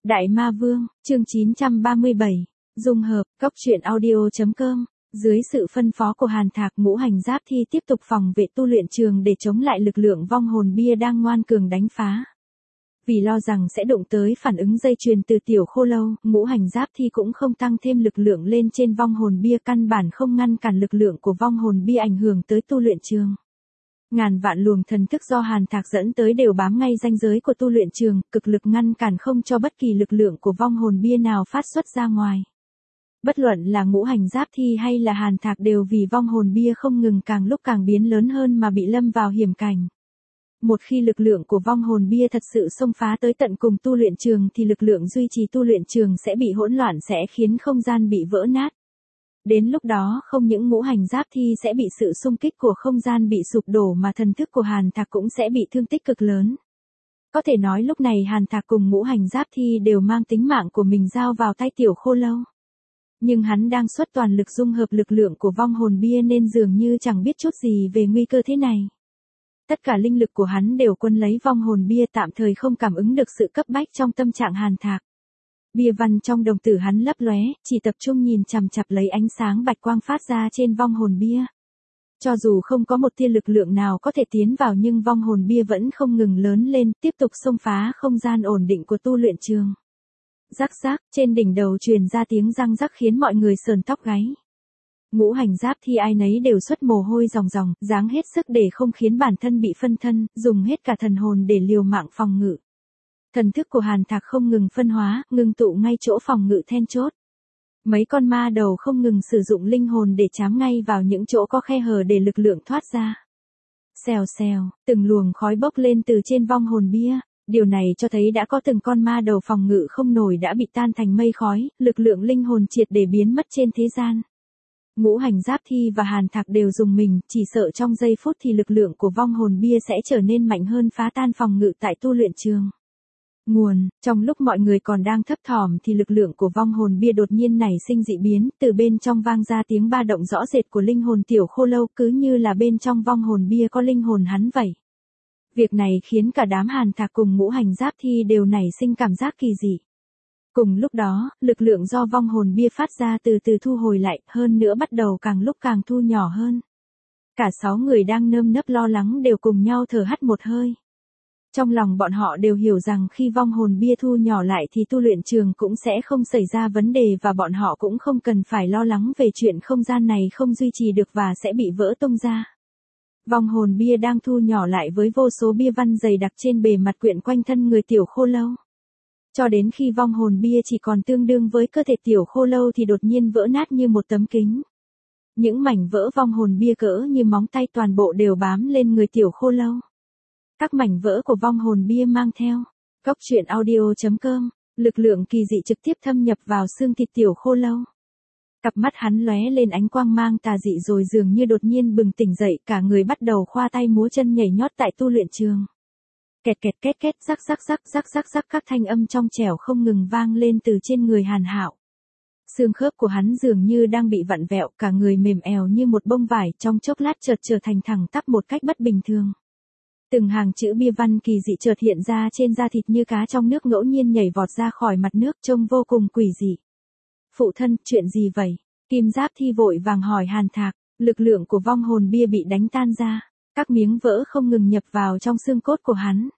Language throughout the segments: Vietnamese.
Đại Ma Vương, chương 937, dung hợp, cóc truyện audio.com. Dưới sự phân phó của Hàn Thạc, Ngũ Hành Giáp Thi tiếp tục phòng vệ tu luyện trường để chống lại lực lượng vong hồn bia đang ngoan cường đánh phá. Vì lo rằng sẽ đụng tới phản ứng dây chuyền từ Tiểu Khô Lâu, Ngũ Hành Giáp Thi cũng không tăng thêm lực lượng lên trên vong hồn bia, căn bản không ngăn cản lực lượng của vong hồn bia ảnh hưởng tới tu luyện trường. Ngàn vạn luồng thần thức do Hàn Thạc dẫn tới đều bám ngay ranh giới của tu luyện trường, cực lực ngăn cản không cho bất kỳ lực lượng của vong hồn bia nào phát xuất ra ngoài. Bất luận là Ngũ Hành Giáp Thi hay là Hàn Thạc đều vì vong hồn bia không ngừng càng lúc càng biến lớn hơn mà bị lâm vào hiểm cảnh. Một khi lực lượng của vong hồn bia thật sự xông phá tới tận cùng tu luyện trường thì lực lượng duy trì tu luyện trường sẽ bị hỗn loạn, sẽ khiến không gian bị vỡ nát. Đến lúc đó không những Ngũ Hành Giáp Thi sẽ bị sự xung kích của không gian bị sụp đổ mà thần thức của Hàn Thạc cũng sẽ bị thương tích cực lớn. Có thể nói lúc này Hàn Thạc cùng Ngũ Hành Giáp Thi đều mang tính mạng của mình giao vào tay Tiểu Khô Lâu. Nhưng hắn đang xuất toàn lực dung hợp lực lượng của vong hồn bia nên dường như chẳng biết chút gì về nguy cơ thế này. Tất cả linh lực của hắn đều quân lấy vong hồn bia, tạm thời không cảm ứng được sự cấp bách trong tâm trạng Hàn Thạc. Bia văn trong đồng tử hắn lấp lóe, chỉ tập trung nhìn chằm chằm lấy ánh sáng bạch quang phát ra trên vong hồn bia. Cho dù không có một tia lực lượng nào có thể tiến vào nhưng vong hồn bia vẫn không ngừng lớn lên, tiếp tục xông phá không gian ổn định của tu luyện trường. Rắc rắc, trên đỉnh đầu truyền ra tiếng răng rắc khiến mọi người sờn tóc gáy. Ngũ Hành Giáp Thi ai nấy đều xuất mồ hôi ròng ròng, ráng hết sức để không khiến bản thân bị phân thân, dùng hết cả thần hồn để liều mạng phòng ngự. Thần thức của Hàn Thạc không ngừng phân hóa, ngưng tụ ngay chỗ phòng ngự then chốt. Mấy con ma đầu không ngừng sử dụng linh hồn để chám ngay vào những chỗ có khe hở để lực lượng thoát ra. Xèo xèo, từng luồng khói bốc lên từ trên vong hồn bia. Điều này cho thấy đã có từng con ma đầu phòng ngự không nổi đã bị tan thành mây khói, lực lượng linh hồn triệt để biến mất trên thế gian. Ngũ Hành Giáp Thi và Hàn Thạc đều dùng mình, chỉ sợ trong giây phút thì lực lượng của vong hồn bia sẽ trở nên mạnh hơn, phá tan phòng ngự tại tu luyện trường. Nguồn, trong lúc mọi người còn đang thấp thỏm thì lực lượng của vong hồn bia đột nhiên nảy sinh dị biến, từ bên trong vang ra tiếng ba động rõ rệt của linh hồn Tiểu Khô Lâu, cứ như là bên trong vong hồn bia có linh hồn hắn vậy. Việc này khiến cả đám Hàn Thạc cùng Ngũ Hành Giáp Thi đều nảy sinh cảm giác kỳ dị. Cùng lúc đó, lực lượng do vong hồn bia phát ra từ từ thu hồi lại, hơn nữa bắt đầu càng lúc càng thu nhỏ hơn. Cả 6 người đang nơm nớp lo lắng đều cùng nhau thở hắt một hơi. Trong lòng bọn họ đều hiểu rằng khi vong hồn bia thu nhỏ lại thì tu luyện trường cũng sẽ không xảy ra vấn đề và bọn họ cũng không cần phải lo lắng về chuyện không gian này không duy trì được và sẽ bị vỡ tung ra. Vong hồn bia đang thu nhỏ lại với vô số bia văn dày đặc trên bề mặt quyện quanh thân người Tiểu Khô Lâu. Cho đến khi vong hồn bia chỉ còn tương đương với cơ thể Tiểu Khô Lâu thì đột nhiên vỡ nát như một tấm kính. Những mảnh vỡ vong hồn bia cỡ như móng tay toàn bộ đều bám lên người Tiểu Khô Lâu. Các mảnh vỡ của vong hồn bia mang theo cóc truyện audio.com, lực lượng kỳ dị trực tiếp thâm nhập vào xương thịt Tiểu Khô Lâu. Cặp mắt hắn lóe lên ánh quang mang tà dị rồi dường như đột nhiên bừng tỉnh dậy, cả người bắt đầu khoa tay múa chân nhảy nhót tại tu luyện trường. Kẹt kẹt két két, rắc rắc rắc rắc rắc rắc, các thanh âm trong trẻo không ngừng vang lên từ trên người Hàn Hạo. Xương khớp của hắn dường như đang bị vặn vẹo, cả người mềm ẻo như một bông vải, trong chốc lát chợt trở thành thẳng tắp một cách bất bình thường. Từng hàng chữ bia văn kỳ dị chợt hiện ra trên da thịt như cá trong nước, ngẫu nhiên nhảy vọt ra khỏi mặt nước, trông vô cùng quỷ dị. Phụ thân, chuyện gì vậy? Kim Giáp Thi vội vàng hỏi Hàn Thạc. Lực lượng của vong hồn bia bị đánh tan ra, các miếng vỡ không ngừng nhập vào trong xương cốt của hắn.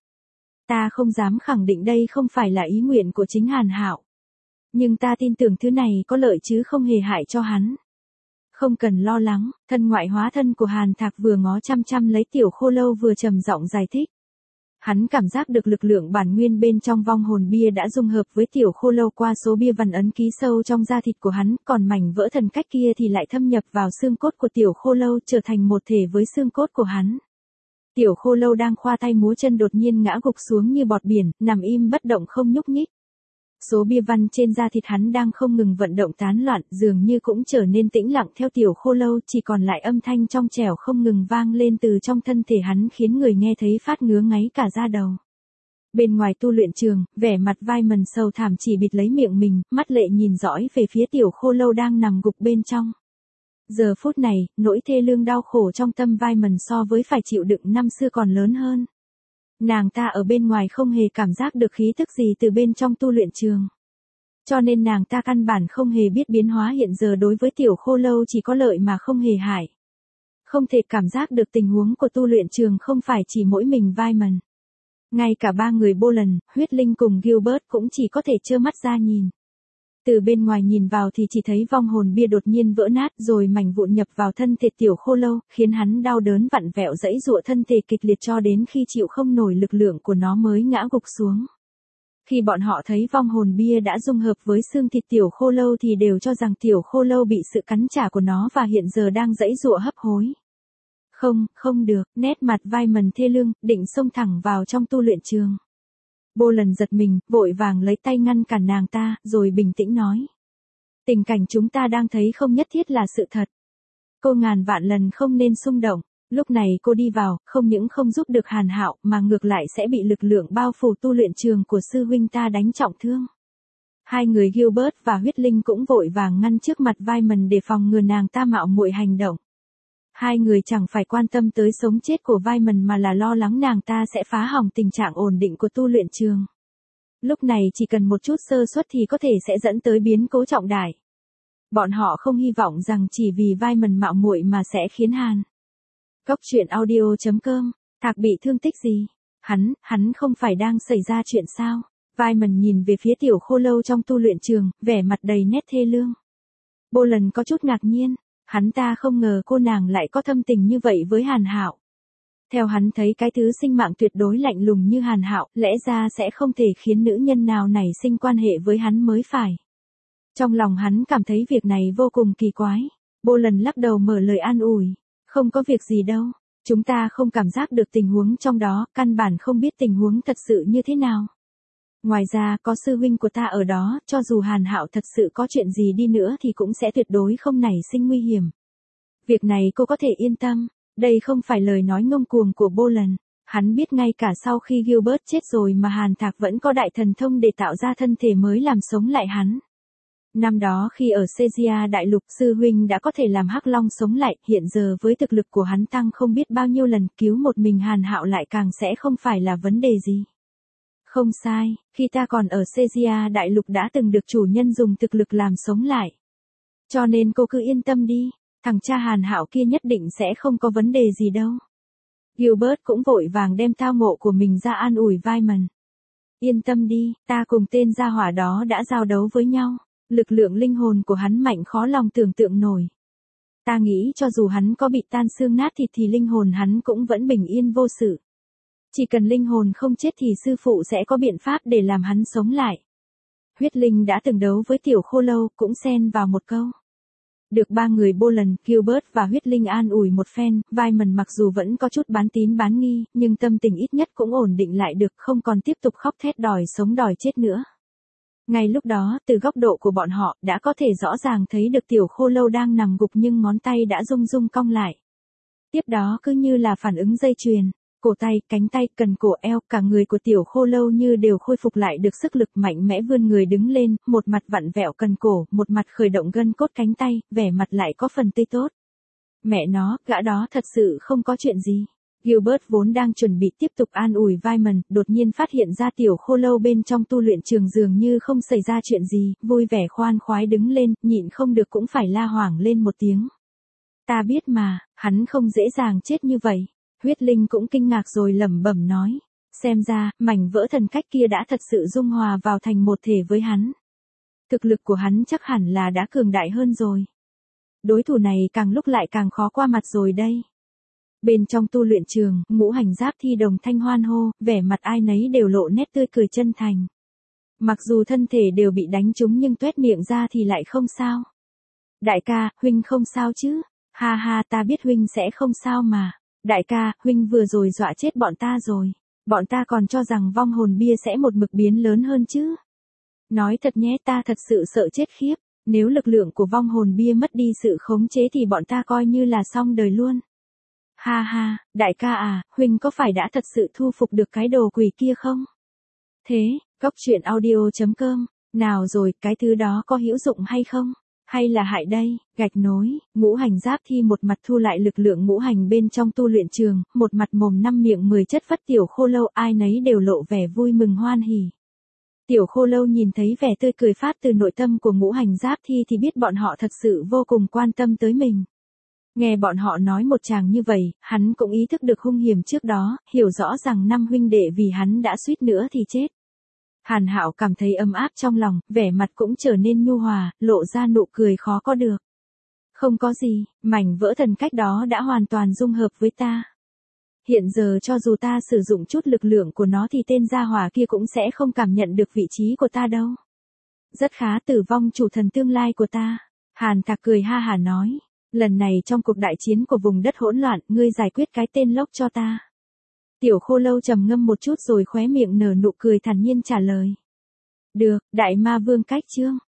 Ta không dám khẳng định đây không phải là ý nguyện của chính Hàn Hạo. Nhưng ta tin tưởng thứ này có lợi chứ không hề hại cho hắn. Không cần lo lắng, thân ngoại hóa thân của Hàn Thạc vừa ngó chăm chăm lấy Tiểu Khô Lâu vừa trầm giọng giải thích. Hắn cảm giác được lực lượng bản nguyên bên trong vong hồn bia đã dung hợp với Tiểu Khô Lâu qua số bia văn ấn ký sâu trong da thịt của hắn, còn mảnh vỡ thần cách kia thì lại thâm nhập vào xương cốt của Tiểu Khô Lâu, trở thành một thể với xương cốt của hắn. Tiểu Khô Lâu đang khoa tay múa chân đột nhiên ngã gục xuống như bọt biển, nằm im bất động không nhúc nhích. Số bia văn trên da thịt hắn đang không ngừng vận động tán loạn, dường như cũng trở nên tĩnh lặng theo Tiểu Khô Lâu, chỉ còn lại âm thanh trong trẻo không ngừng vang lên từ trong thân thể hắn khiến người nghe thấy phát ngứa ngáy cả da đầu. Bên ngoài tu luyện trường, vẻ mặt Vai Mần sầu thảm chỉ bịt lấy miệng mình, mắt lệ nhìn dõi về phía Tiểu Khô Lâu đang nằm gục bên trong. Giờ phút này, nỗi thê lương đau khổ trong tâm Vai Mần so với phải chịu đựng năm xưa còn lớn hơn. Nàng ta ở bên ngoài không hề cảm giác được khí tức gì từ bên trong tu luyện trường. Cho nên nàng ta căn bản không hề biết biến hóa hiện giờ đối với tiểu khô lâu chỉ có lợi mà không hề hại. Không thể cảm giác được tình huống của tu luyện trường không phải chỉ mỗi mình Vyman. Ngay cả ba người Bolan, Huyết Linh cùng Gilbert cũng chỉ có thể trơ mắt ra nhìn. Từ bên ngoài nhìn vào thì chỉ thấy vong hồn bia đột nhiên vỡ nát rồi mảnh vụn nhập vào thân thể tiểu khô lâu, khiến hắn đau đớn vặn vẹo giãy giụa thân thể kịch liệt cho đến khi chịu không nổi lực lượng của nó mới ngã gục xuống. Khi bọn họ thấy vong hồn bia đã dung hợp với xương thịt tiểu khô lâu thì đều cho rằng tiểu khô lâu bị sự cắn trả của nó và hiện giờ đang giãy giụa hấp hối. Không được, nét mặt Vyman thê lương, định xông thẳng vào trong tu luyện trường. Bolan giật mình, vội vàng lấy tay ngăn cản nàng ta, rồi bình tĩnh nói. Tình cảnh chúng ta đang thấy không nhất thiết là sự thật. Cô ngàn vạn lần không nên xung động. Lúc này cô đi vào, không những không giúp được Hàn Hạo mà ngược lại sẽ bị lực lượng bao phủ tu luyện trường của sư huynh ta đánh trọng thương. Hai người Gilbert và Huyết Linh cũng vội vàng ngăn trước mặt Vyman để phòng ngừa nàng ta mạo muội hành động. Hai người chẳng phải quan tâm tới sống chết của Vyman mà là lo lắng nàng ta sẽ phá hỏng tình trạng ổn định của tu luyện trường. Lúc này chỉ cần một chút sơ suất thì có thể sẽ dẫn tới biến cố trọng đại. Bọn họ không hy vọng rằng chỉ vì Vyman mạo muội mà sẽ khiến Cóc truyện audio.com, Thạc bị thương tích gì? Hắn không phải đang xảy ra chuyện sao? Vyman nhìn về phía tiểu khô lâu trong tu luyện trường, vẻ mặt đầy nét thê lương. Bolan có chút ngạc nhiên, hắn ta không ngờ cô nàng lại có thâm tình như vậy với Hàn Hạo. Theo hắn thấy cái thứ sinh mạng tuyệt đối lạnh lùng như Hàn Hạo, lẽ ra sẽ không thể khiến nữ nhân nào nảy sinh quan hệ với hắn mới phải. Trong lòng hắn cảm thấy việc này vô cùng kỳ quái. Bolan lắc đầu mở lời an ủi. Không có việc gì đâu, chúng ta không cảm giác được tình huống trong đó, căn bản không biết tình huống thật sự như thế nào. Ngoài ra có sư huynh của ta ở đó, cho dù Hàn Hạo thật sự có chuyện gì đi nữa thì cũng sẽ tuyệt đối không nảy sinh nguy hiểm. Việc này cô có thể yên tâm, đây không phải lời nói ngông cuồng của Bolan. Hắn biết ngay cả sau khi Gilbert chết rồi mà Hàn Thạc vẫn có đại thần thông để tạo ra thân thể mới làm sống lại hắn. Năm đó khi ở Caesarea đại lục sư huynh đã có thể làm Hắc Long sống lại, hiện giờ với thực lực của hắn tăng không biết bao nhiêu lần, cứu một mình Hàn Hạo lại càng sẽ không phải là vấn đề gì. Không sai, khi ta còn ở Caesarea đại lục đã từng được chủ nhân dùng thực lực làm sống lại. Cho nên cô cứ yên tâm đi, thằng cha Hàn Hạo kia nhất định sẽ không có vấn đề gì đâu. Gilbert cũng vội vàng đem tao ngộ của mình ra an ủi Vyman. Yên tâm đi, ta cùng tên gia hỏa đó đã giao đấu với nhau. Lực lượng linh hồn của hắn mạnh khó lòng tưởng tượng nổi. Ta nghĩ cho dù hắn có bị tan xương nát thịt thì linh hồn hắn cũng vẫn bình yên vô sự. Chỉ cần linh hồn không chết thì sư phụ sẽ có biện pháp để làm hắn sống lại. Huyết Linh đã từng đấu với tiểu khô lâu, cũng xen vào một câu. Được ba người Bolan, Gilbert và Huyết Linh an ủi một phen, Vyman mặc dù vẫn có chút bán tín bán nghi, nhưng tâm tình ít nhất cũng ổn định lại được, không còn tiếp tục khóc thét đòi sống đòi chết nữa. Ngay lúc đó, từ góc độ của bọn họ, đã có thể rõ ràng thấy được tiểu khô lâu đang nằm gục nhưng ngón tay đã rung rung cong lại. Tiếp đó cứ như là phản ứng dây chuyền, cổ tay, cánh tay, cần cổ eo, cả người của tiểu khô lâu như đều khôi phục lại được sức lực, mạnh mẽ vươn người đứng lên, một mặt vặn vẹo cần cổ, một mặt khởi động gân cốt cánh tay, vẻ mặt lại có phần tươi tốt. Mẹ nó, gã đó thật sự không có chuyện gì. Gilbert vốn đang chuẩn bị tiếp tục an ủi Vyman, đột nhiên phát hiện ra tiểu khô lâu bên trong tu luyện trường dường như không xảy ra chuyện gì, vui vẻ khoan khoái đứng lên, nhịn không được cũng phải la hoảng lên một tiếng. Ta biết mà, hắn không dễ dàng chết như vậy. Huyết Linh cũng kinh ngạc rồi lẩm bẩm nói. Xem ra, mảnh vỡ thần cách kia đã thật sự dung hòa vào thành một thể với hắn. Thực lực của hắn chắc hẳn là đã cường đại hơn rồi. Đối thủ này càng lúc lại càng khó qua mặt rồi đây. Bên trong tu luyện trường, Ngũ Hành Giáp thi đồng thanh hoan hô, vẻ mặt ai nấy đều lộ nét tươi cười chân thành. Mặc dù thân thể đều bị đánh trúng nhưng tuét miệng ra thì lại không sao. Đại ca, huynh không sao chứ? Ha ha, ta biết huynh sẽ không sao mà. Đại ca, huynh vừa rồi dọa chết bọn ta rồi. Bọn ta còn cho rằng vong hồn bia sẽ một mực biến lớn hơn chứ. Nói thật nhé, ta thật sự sợ chết khiếp. Nếu lực lượng của vong hồn bia mất đi sự khống chế thì bọn ta coi như là xong đời luôn. Ha ha, đại ca à, huynh có phải đã thật sự thu phục được cái đồ quỷ kia không? Thế, Cóc truyện audio.com, nào rồi, cái thứ đó có hữu dụng hay không? Hay là hại đây, gạch nối, ngũ hành giáp thi một mặt thu lại lực lượng ngũ hành bên trong tu luyện trường, một mặt mồm năm miệng 10 chất phát tiểu khô lâu ai nấy đều lộ vẻ vui mừng hoan hỉ. Tiểu khô lâu nhìn thấy vẻ tươi cười phát từ nội tâm của ngũ hành giáp thi thì biết bọn họ thật sự vô cùng quan tâm tới mình. Nghe bọn họ nói một chàng như vậy, hắn cũng ý thức được hung hiểm trước đó, hiểu rõ rằng năm huynh đệ vì hắn đã suýt nữa thì chết. Hàn Hạo cảm thấy ấm áp trong lòng, vẻ mặt cũng trở nên nhu hòa, lộ ra nụ cười khó có được. Không có gì, mảnh vỡ thần cách đó đã hoàn toàn dung hợp với ta. Hiện giờ cho dù ta sử dụng chút lực lượng của nó thì tên gia hỏa kia cũng sẽ không cảm nhận được vị trí của ta đâu. Rất khá, tử vong chủ thần tương lai của ta. Hàn Thạc cười ha hả nói. Lần này trong cuộc đại chiến của vùng đất hỗn loạn, ngươi giải quyết cái tên lốc cho ta. Tiểu khô lâu trầm ngâm một chút rồi khóe miệng nở nụ cười thản nhiên trả lời. Được, đại ma vương cách chương.